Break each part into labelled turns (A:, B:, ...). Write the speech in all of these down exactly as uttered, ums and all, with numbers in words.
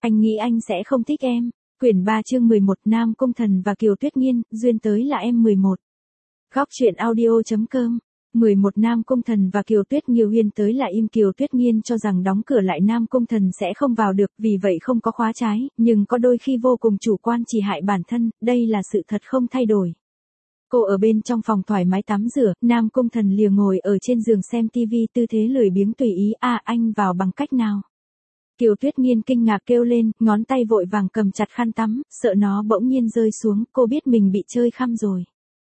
A: Anh nghĩ anh sẽ không thích em. Quyển ba chương mười một Nam Cung Thần và Kiều Tuyết Nghiên, duyên tới là em mười một. Góc truyện audio.com mười một Nam Cung Thần và Kiều Tuyết Nghiêu Huyên tới là im. Kiều Tuyết Nghiên cho rằng đóng cửa lại Nam Cung Thần sẽ không vào được, vì vậy không có khóa trái, nhưng có đôi khi vô cùng chủ quan chỉ hại bản thân, đây là sự thật không thay đổi. Cô ở bên trong phòng thoải mái tắm rửa, Nam Cung Thần lìa ngồi ở trên giường xem tivi, tư thế lười biếng tùy ý. À, anh vào bằng cách nào? Kiều Tuyết Nghiên kinh ngạc kêu lên, ngón tay vội vàng cầm chặt khăn tắm, sợ nó bỗng nhiên rơi xuống, cô biết mình bị chơi khăm rồi.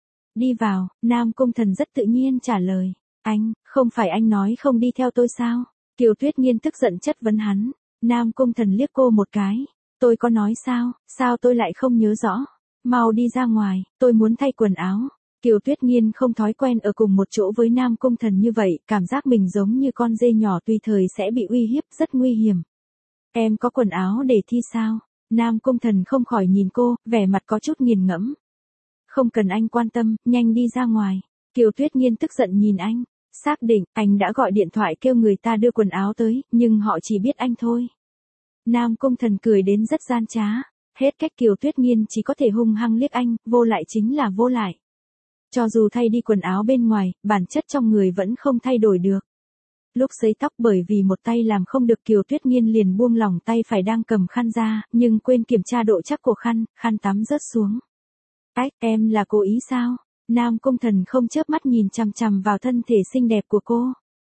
A: Đi vào, Nam Cung Thần rất tự nhiên trả lời. Anh, không phải anh nói không đi theo tôi sao? Kiều Tuyết Nghiên tức giận chất vấn hắn. Nam Cung Thần liếc cô một cái. Tôi có nói sao, sao tôi lại không nhớ rõ? Mau đi ra ngoài, tôi muốn thay quần áo. Kiều Tuyết Nghiên không thói quen ở cùng một chỗ với Nam Cung Thần như vậy, cảm giác mình giống như con dê nhỏ tùy thời sẽ bị uy hiếp, rất nguy hiểm. Em có quần áo để thi sao? Nam Cung Thần không khỏi nhìn cô, vẻ mặt có chút nghiền ngẫm. Không cần anh quan tâm, nhanh đi ra ngoài. Kiều Tuyết Nghiên tức giận nhìn anh. Xác định, anh đã gọi điện thoại kêu người ta đưa quần áo tới, nhưng họ chỉ biết anh thôi. Nam Cung Thần cười đến rất gian trá. Hết cách Kiều Tuyết Nghiên chỉ có thể hung hăng liếc anh, vô lại chính là vô lại. Cho dù thay đi quần áo bên ngoài, bản chất trong người vẫn không thay đổi được. Lúc sấy tóc bởi vì một tay làm không được, Kiều Tuyết Nghiên liền buông lỏng tay phải đang cầm khăn ra, nhưng quên kiểm tra độ chắc của khăn, khăn tắm rớt xuống. Ách, em là cố ý sao? Nam Cung Thần không chớp mắt nhìn chằm chằm vào thân thể xinh đẹp của cô.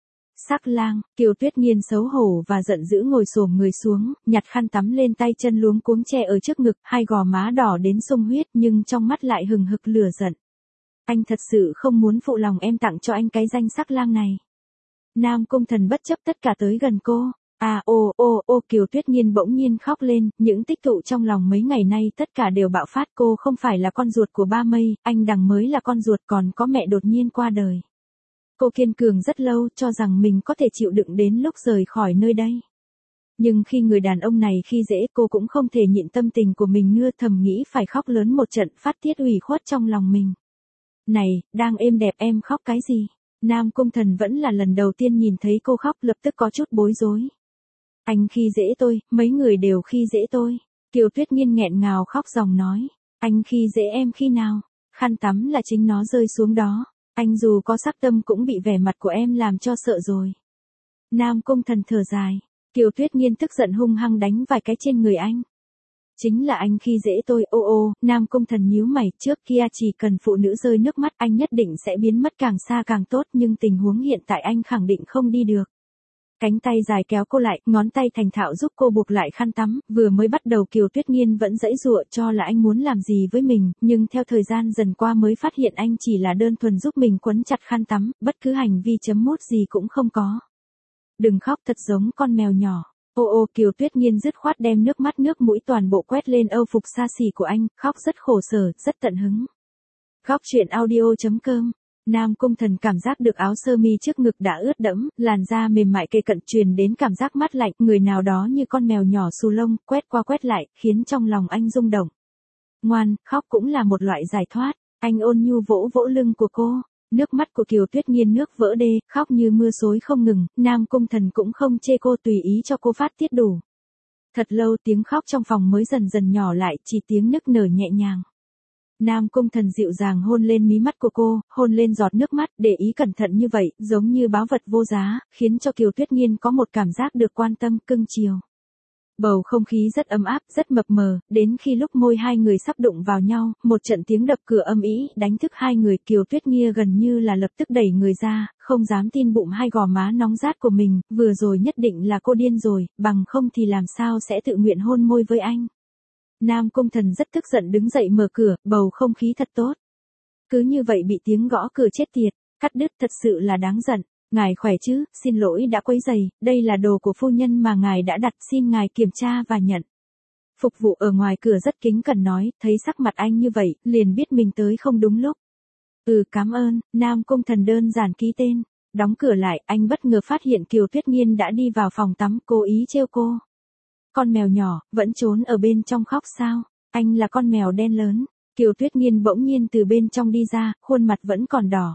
A: Sắc lang, Kiều Tuyết Nghiên xấu hổ và giận dữ ngồi xổm người xuống, nhặt khăn tắm lên tay chân luống cuống che ở trước ngực, hai gò má đỏ đến sung huyết nhưng trong mắt lại hừng hực lửa giận. Anh thật sự không muốn phụ lòng em tặng cho anh cái danh sắc lang này. Nam Cung Thần bất chấp tất cả tới gần cô. À ô ô ô Kiều Tuyết Nghiên bỗng nhiên khóc lên, những tích tụ trong lòng mấy ngày nay tất cả đều bạo phát. Cô không phải là con ruột của Ba Mây, anh Đằng mới là con ruột, còn có mẹ đột nhiên qua đời. Cô kiên cường rất lâu, cho rằng mình có thể chịu đựng đến lúc rời khỏi nơi đây. Nhưng khi người đàn ông này khi dễ, cô cũng không thể nhịn tâm tình của mình nữa, thầm nghĩ phải khóc lớn một trận phát tiết ủy khuất trong lòng mình. Này, đang êm đẹp em khóc cái gì? Nam Cung Thần vẫn là lần đầu tiên nhìn thấy cô khóc, lập tức có chút bối rối. Anh khi dễ tôi, mấy người đều khi dễ tôi. Kiều Tuyết Nghiên nghẹn ngào khóc ròng nói. Anh khi dễ em khi nào? Khăn tắm là chính nó rơi xuống đó. Anh dù có sắc tâm cũng bị vẻ mặt của em làm cho sợ rồi. Nam Cung Thần thở dài. Kiều Tuyết Nghiên tức giận hung hăng đánh vài cái trên người anh. Chính là anh khi dễ tôi. Ô ô, Nam Cung Thần nhíu mày, trước kia chỉ cần phụ nữ rơi nước mắt anh nhất định sẽ biến mất càng xa càng tốt, nhưng tình huống hiện tại anh khẳng định không đi được. Cánh tay dài kéo cô lại, ngón tay thành thạo giúp cô buộc lại khăn tắm, vừa mới bắt đầu Kiều Tuyết Nghiên vẫn giãy giụa cho là anh muốn làm gì với mình, nhưng theo thời gian dần qua mới phát hiện anh chỉ là đơn thuần giúp mình quấn chặt khăn tắm, bất cứ hành vi chấm mút gì cũng không có. Đừng khóc, thật giống con mèo nhỏ. Ô ô Kiều Tuyết Nghiên dứt khoát đem nước mắt nước mũi toàn bộ quét lên âu phục xa xỉ của anh, khóc rất khổ sở, rất tận hứng. Góc truyện audio.com Nam Cung Thần cảm giác được áo sơ mi trước ngực đã ướt đẫm, làn da mềm mại kề cận truyền đến cảm giác mát lạnh, người nào đó như con mèo nhỏ xù lông, quét qua quét lại, khiến trong lòng anh rung động. Ngoan, khóc cũng là một loại giải thoát, anh ôn nhu vỗ vỗ lưng của cô. Nước mắt của Kiều Tuyết Nghiên nước vỡ đê, khóc như mưa xối không ngừng, Nam Cung Thần cũng không chê cô, tùy ý cho cô phát tiết đủ. Thật lâu tiếng khóc trong phòng mới dần dần nhỏ lại, chỉ tiếng nức nở nhẹ nhàng. Nam Cung Thần dịu dàng hôn lên mí mắt của cô, hôn lên giọt nước mắt, để ý cẩn thận như vậy, giống như báu vật vô giá, khiến cho Kiều Tuyết Nghiên có một cảm giác được quan tâm, cưng chiều. Bầu không khí rất ấm áp, rất mập mờ, đến khi lúc môi hai người sắp đụng vào nhau, một trận tiếng đập cửa âm ĩ đánh thức hai người. Kiều Tuyết Nghiên gần như là lập tức đẩy người ra, không dám tin bụng hai gò má nóng rát của mình, vừa rồi nhất định là cô điên rồi, bằng không thì làm sao sẽ tự nguyện hôn môi với anh. Nam Cung Thần rất tức giận đứng dậy mở cửa, bầu không khí thật tốt. Cứ như vậy bị tiếng gõ cửa chết tiệt, cắt đứt, thật sự là đáng giận. Ngài khỏe chứ, xin lỗi đã quấy rầy, đây là đồ của phu nhân mà ngài đã đặt, xin ngài kiểm tra và nhận. Phục vụ ở ngoài cửa rất kính cẩn nói, thấy sắc mặt anh như vậy, liền biết mình tới không đúng lúc. Ừ, cảm ơn. Nam Cung Thần đơn giản ký tên, đóng cửa lại, anh bất ngờ phát hiện Kiều Tuyết Nghiên đã đi vào phòng tắm, cố ý trêu cô. Con mèo nhỏ, vẫn trốn ở bên trong khóc sao? Anh là con mèo đen lớn. Kiều Tuyết Nghiên bỗng nhiên từ bên trong đi ra, khuôn mặt vẫn còn đỏ.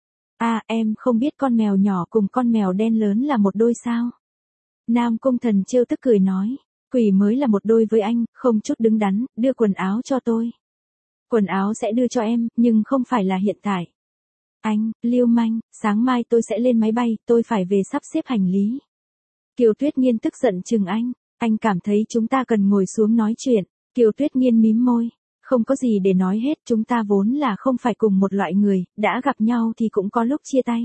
A: À, em không biết con mèo nhỏ cùng con mèo đen lớn là một đôi sao? Nam Cung Thần trêu tức cười nói. Quỷ mới là một đôi với anh, không chút đứng đắn, đưa quần áo cho tôi. Quần áo sẽ đưa cho em, nhưng không phải là hiện tại. Anh, lưu manh, sáng mai tôi sẽ lên máy bay, tôi phải về sắp xếp hành lý. Kiều Tuyết Nghiên tức giận chừng anh, anh cảm thấy chúng ta cần ngồi xuống nói chuyện. Kiều Tuyết Nghiên mím môi, không có gì để nói hết, chúng ta vốn là không phải cùng một loại người, đã gặp nhau thì cũng có lúc chia tay.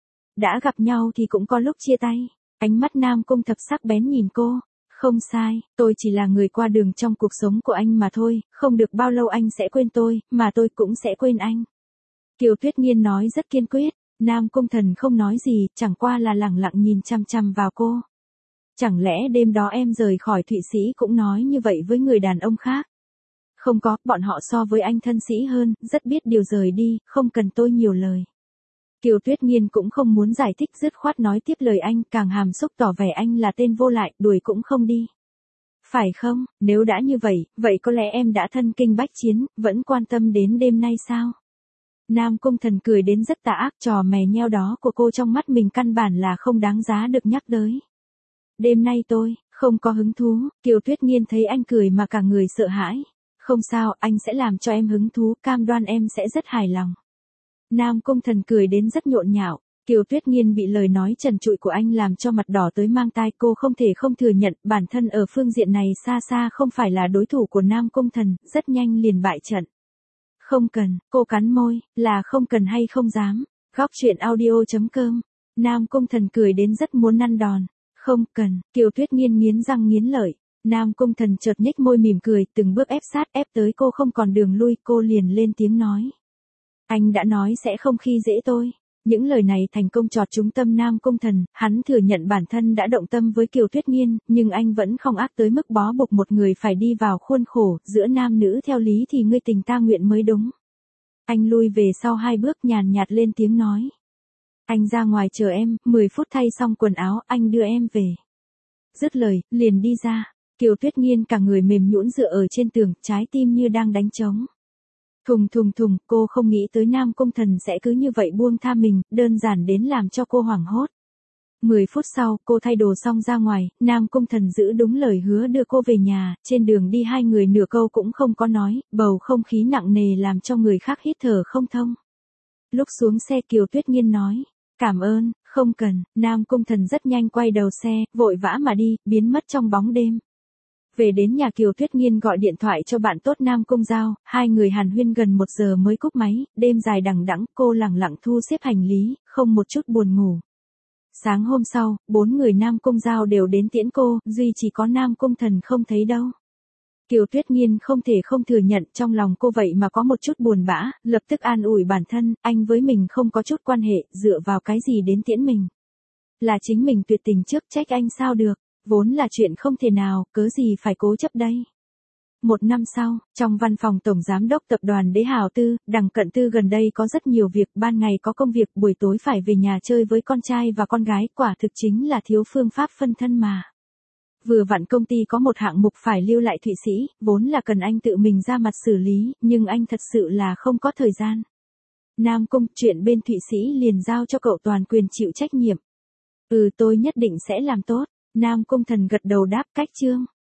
A: Đã gặp nhau thì cũng có lúc chia tay. Ánh mắt Nam Cung Thập sắc bén nhìn cô. Không sai, tôi chỉ là người qua đường trong cuộc sống của anh mà thôi, không được bao lâu anh sẽ quên tôi, mà tôi cũng sẽ quên anh. Kiều Tuyết Nghiên nói rất kiên quyết, Nam Cung Thần không nói gì, chẳng qua là lẳng lặng nhìn chăm chăm vào cô. Chẳng lẽ đêm đó em rời khỏi Thụy Sĩ cũng nói như vậy với người đàn ông khác? Không có, bọn họ so với anh thân sĩ hơn, rất biết điều rời đi, không cần tôi nhiều lời. Kiều Tuyết Nghiên cũng không muốn giải thích, dứt khoát nói tiếp lời anh, càng hàm xúc tỏ vẻ anh là tên vô lại, đuổi cũng không đi. Phải không, nếu đã như vậy, vậy có lẽ em đã thân kinh bách chiến, vẫn quan tâm đến đêm nay sao? Nam Cung Thần cười đến rất tà ác, trò mè nheo đó của cô trong mắt mình căn bản là không đáng giá được nhắc tới. Đêm nay tôi, không có hứng thú, Kiều Tuyết Nghiên thấy anh cười mà cả người sợ hãi. Không sao, anh sẽ làm cho em hứng thú, cam đoan em sẽ rất hài lòng. Nam Cung Thần cười đến rất nhộn nhạo, Kiều Tuyết Nghiên bị lời nói trần trụi của anh làm cho mặt đỏ tới mang tai, cô không thể không thừa nhận bản thân ở phương diện này xa xa không phải là đối thủ của Nam Cung Thần, rất nhanh liền bại trận. Không cần, cô cắn môi, là không cần hay không dám. Góc truyện audio chấm com. Nam Cung Thần cười đến rất muốn năn đòn. Không cần, Kiều Tuyết Nghiên nghiến răng nghiến lợi. Nam Cung Thần chợt nhếch môi mỉm cười, từng bước ép sát ép tới cô không còn đường lui, cô liền lên tiếng nói. Anh đã nói sẽ không khi dễ tôi. Những lời này thành công chọt trúng tâm Nam Cung Thần, hắn thừa nhận bản thân đã động tâm với Kiều Tuyết Nghiên, nhưng anh vẫn không ác tới mức bó buộc một người phải đi vào khuôn khổ, giữa nam nữ theo lý thì ngươi tình ta nguyện mới đúng. Anh lui về sau hai bước nhàn nhạt lên tiếng nói. Anh ra ngoài chờ em, mười phút thay xong quần áo, anh đưa em về. Dứt lời, liền đi ra, Kiều Tuyết Nghiên cả người mềm nhũn dựa ở trên tường, trái tim như đang đánh trống. Thùng thùng thùng, cô không nghĩ tới Nam Cung Thần sẽ cứ như vậy buông tha mình, đơn giản đến làm cho cô hoảng hốt. Mười phút sau, cô thay đồ xong ra ngoài, Nam Cung Thần giữ đúng lời hứa đưa cô về nhà, trên đường đi hai người nửa câu cũng không có nói, bầu không khí nặng nề làm cho người khác hít thở không thông. Lúc xuống xe Kiều Tuyết Nghiên nói, cảm ơn, không cần, Nam Cung Thần rất nhanh quay đầu xe, vội vã mà đi, biến mất trong bóng đêm. Về đến nhà Kiều Tuyết Nghiên gọi điện thoại cho bạn tốt Nam Cung Giao, hai người hàn huyên gần một giờ mới cúp máy, đêm dài đằng đẵng, cô lẳng lặng thu xếp hành lý, không một chút buồn ngủ. Sáng hôm sau, bốn người Nam Cung Giao đều đến tiễn cô, duy chỉ có Nam Cung Thần không thấy đâu. Kiều Tuyết Nghiên không thể không thừa nhận trong lòng cô vậy mà có một chút buồn bã, lập tức an ủi bản thân, anh với mình không có chút quan hệ, dựa vào cái gì đến tiễn mình. Là chính mình tuyệt tình trước, trách anh sao được. Vốn là chuyện không thể nào, cớ gì phải cố chấp đây. Một năm sau, trong văn phòng Tổng Giám đốc Tập đoàn Đế Hào Tư, Đằng Cận Tư gần đây có rất nhiều việc, ban ngày có công việc, buổi tối phải về nhà chơi với con trai và con gái, quả thực chính là thiếu phương pháp phân thân mà. Vừa vặn công ty có một hạng mục phải lưu lại Thụy Sĩ, vốn là cần anh tự mình ra mặt xử lý, nhưng anh thật sự là không có thời gian. Nam Cung, chuyện bên Thụy Sĩ liền giao cho cậu toàn quyền chịu trách nhiệm. Ừ, tôi nhất định sẽ làm tốt. Nam Cung Thần gật đầu đáp, cách chương.